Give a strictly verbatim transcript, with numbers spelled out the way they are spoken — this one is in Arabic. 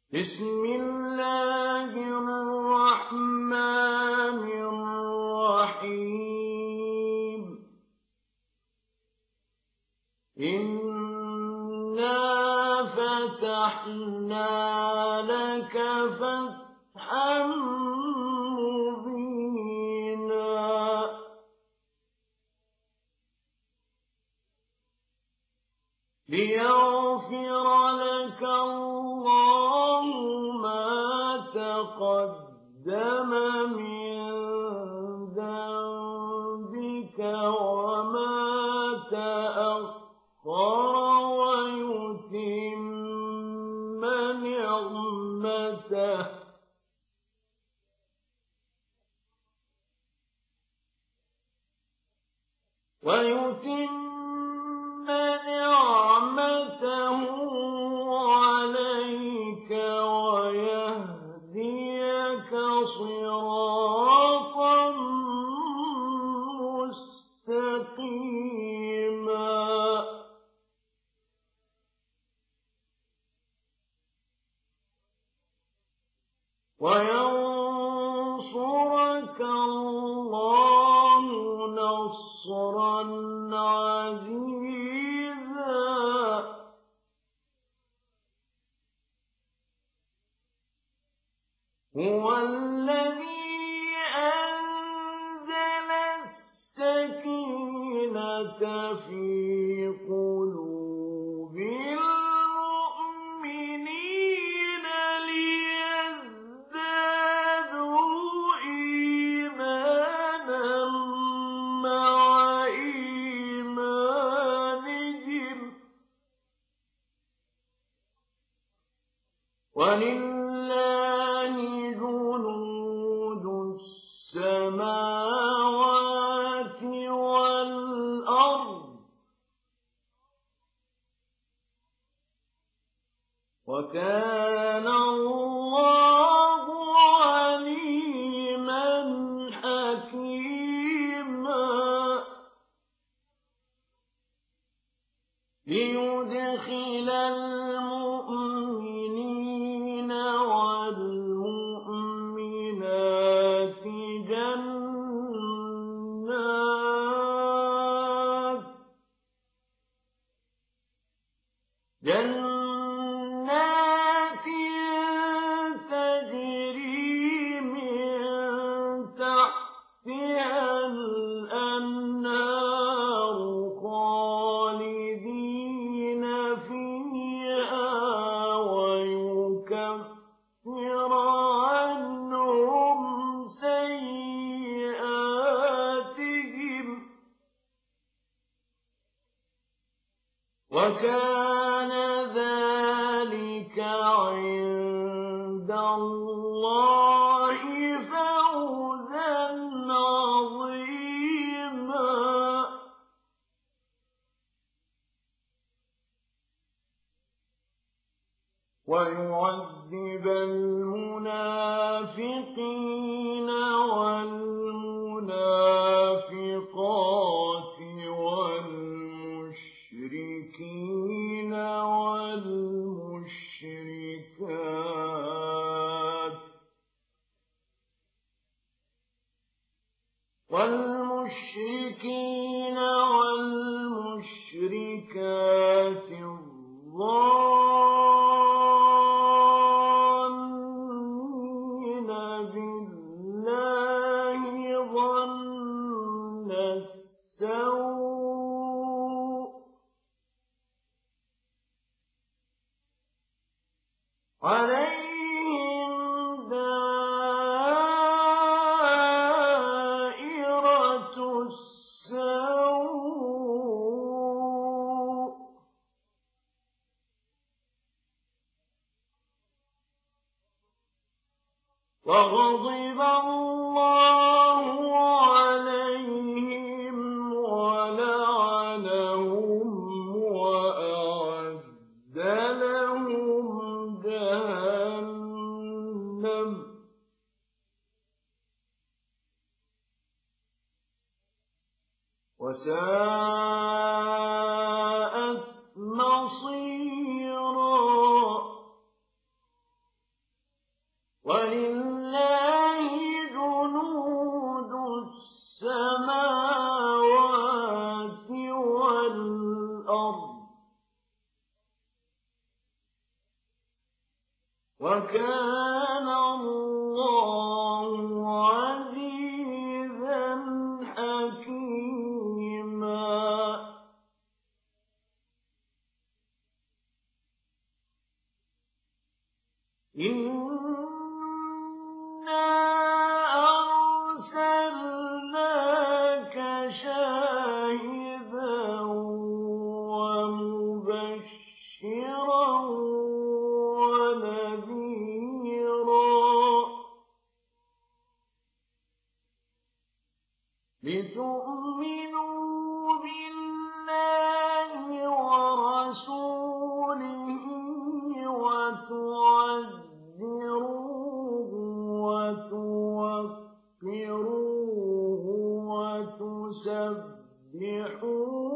بسم الله الرحمن الرحيم إنا فتحنا لك فتحا مبينا ليغفر لك الله ما تقدم من ذنبك وما تأخر ويتم نعمته ويتم نعمته عليك ويهديك صراطا مستقيما وينصرك الله نصرا عزيزا هو الذي أنزل السكينة في قلوب المؤمنين ليزدادوا إيمانا مع إيمانهم ولله جنود السماوات والأرض وكان الله عليما حكيما ليدخل المؤمنين والمؤمنات جنات جنات تجري من تحتها الأنهار خالدين فيها ويكفر عنهم سيئاتهم وكان ذلك عند الله فوزا عظيما ويعذب المنافقين والمنافقات والمشركين والمشركات والمشركين والمشركات الظانين بالله ظن السوء عليهم دائرة السوء وغضب الله عليهم ولعنهم وأعد لهم جهنم وساءت مصيرا وَلِلَّهِ جُنُودُ السَّمَاوَاتِ وَالْأَرْضِ وَكَانَ اللَّهُ عَزِيزًا حَكِيمًا. إِنَّا أَرْسَلْنَاكَ شَاهِدًا وَمُبَشِّرًا وَنَذِيرًا لِتُؤْمِنُوا بِاللَّهِ وَرَسُولِهِ وَتُعَزِّرُوهُ وَتُوَقِّرُوهُ وَتُسَبِّحُوهُ